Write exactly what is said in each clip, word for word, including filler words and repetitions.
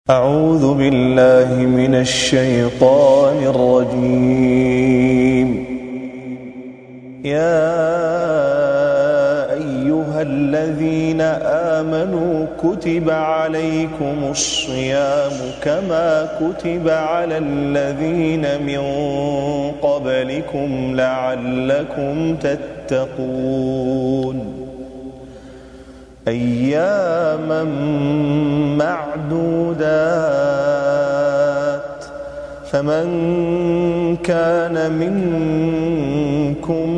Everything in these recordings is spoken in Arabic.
أعوذ بالله من الشيطان الرجيم. يا أيها الذين آمنوا كتب عليكم الصيام كما كتب على الذين من قبلكم لعلكم تتقون. أياما معدودات، فمن كان منكم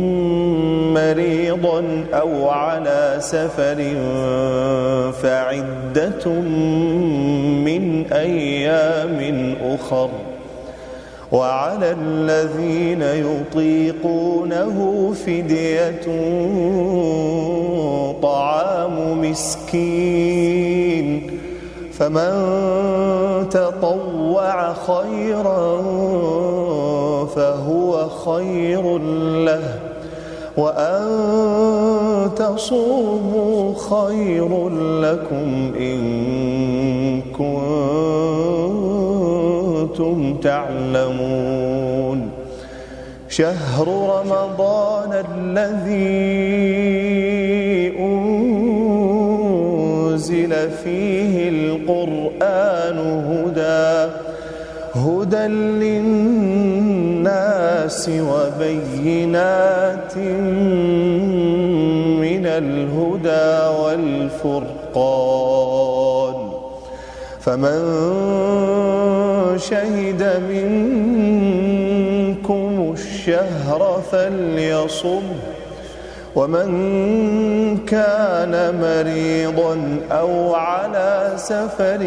مريضا أو على سفر فعدة من أيام أخر، وعلى الذين يطيقونه فدية طعام مسكين، فمن تطوع خيرا فهو خير له، وأن تصوموا خير لكم إن كنتم تعلمون. شهر رمضان الذي أنزل فيه القرآن هدى هدى للناس وبينات من الهدى والفرقان، فمن شهد منكم الشهر فليصم، ومن كان مريضا أو على سفر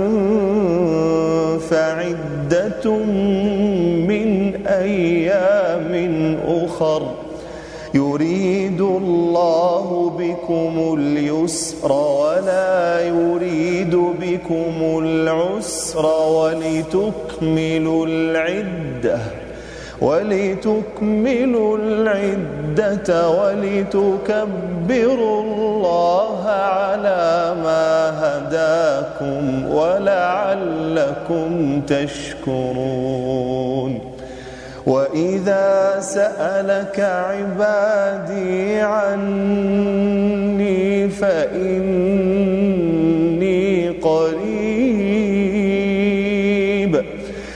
فعدة من أيام أخر، يريد الله بكم اليسر ولا يريد بكم العسر، ولتكملوا العدة ولتكملوا العدة ولتكبروا الله على ما هداكم ولعلكم تشكرون. وإذا سألك عبادي عني فإني قريب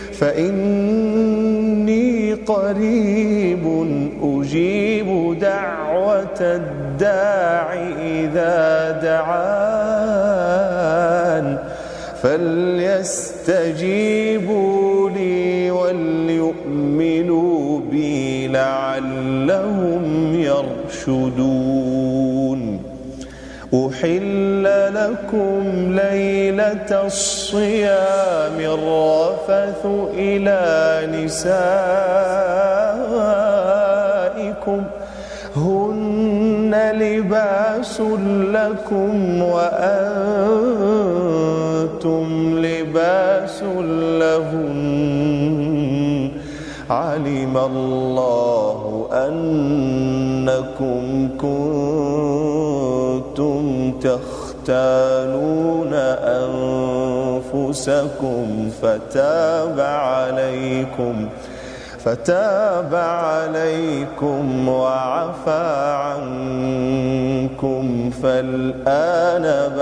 فإني قريب أجيب دعوة الداع إذا دعان، فليستجيبوا لي وليؤمنوا بي لعلهم يرشدون. أحل لكم ليلة الصيام الرفث إلى نسائكم هن لباس لكم وأنتم لباس لهن، علم الله أنكم كنتم تختانون أنفسكم فتاب عليكم فتاب عليكم وعفى عنكم، فالآن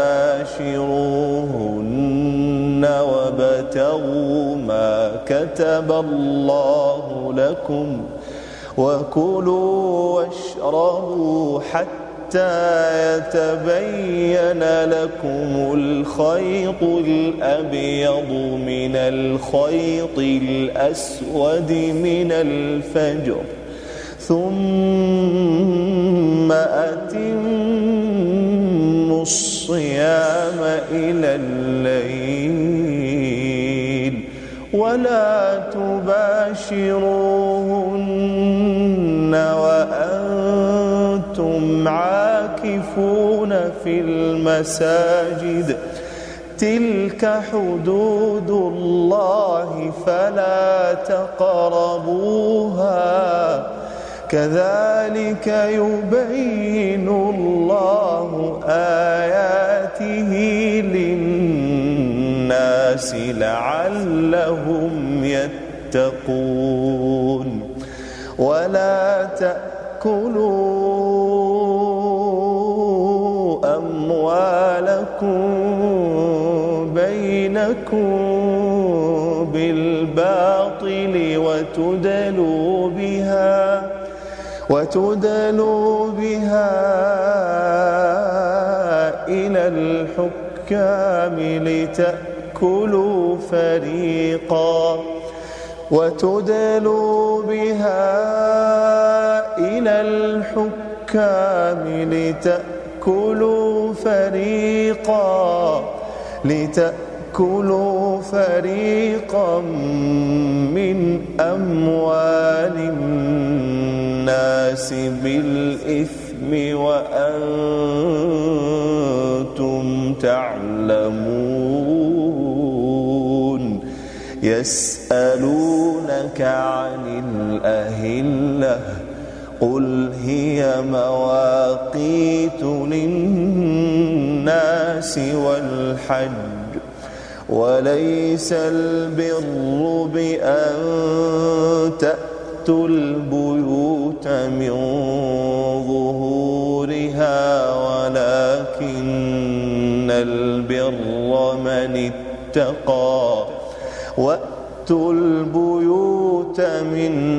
باشروهن وابتغوا ما كتب الله لكم، وكلوا واشربوا حتى يتبين لكم الخيط الأبيض من الخيط الأسود من الفجر، ثم أتموا الصيام إلى الليل ولا تباشروهن وأنتم عاكفون في المساجد، تلك حدود الله فلا تقربوها، كذلك يبين الله آياته للناس الناس لعلهم يتقون ولا تأكلوا أموالكم بينكم بالباطل وتدلوا بها وتدلوا بها إلى الحكام لتأكلوا فريقا وتدلوا بها إلى الحكام لتأكلوا فريقا لتأكلوا فريقا من أموال الناس بالإثم وأنتم تعلمون يسألونك عن الأهلة قل هي مواقيت للناس والحج وليس البر بأن تأتوا البيوت من ظهورها ولكن البر من اتقى وأتوا البيوت من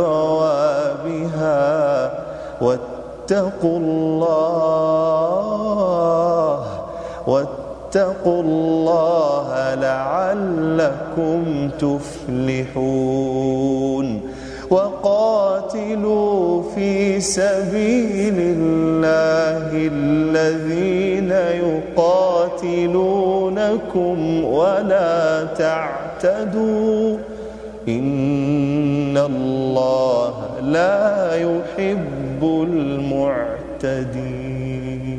أبوابها واتقوا الله واتقوا الله لعلكم تفلحون وقاتلوا في سبيل الله الذين يقاتلونكم ولا تعتدوا إن الله لا يحب المعتدين.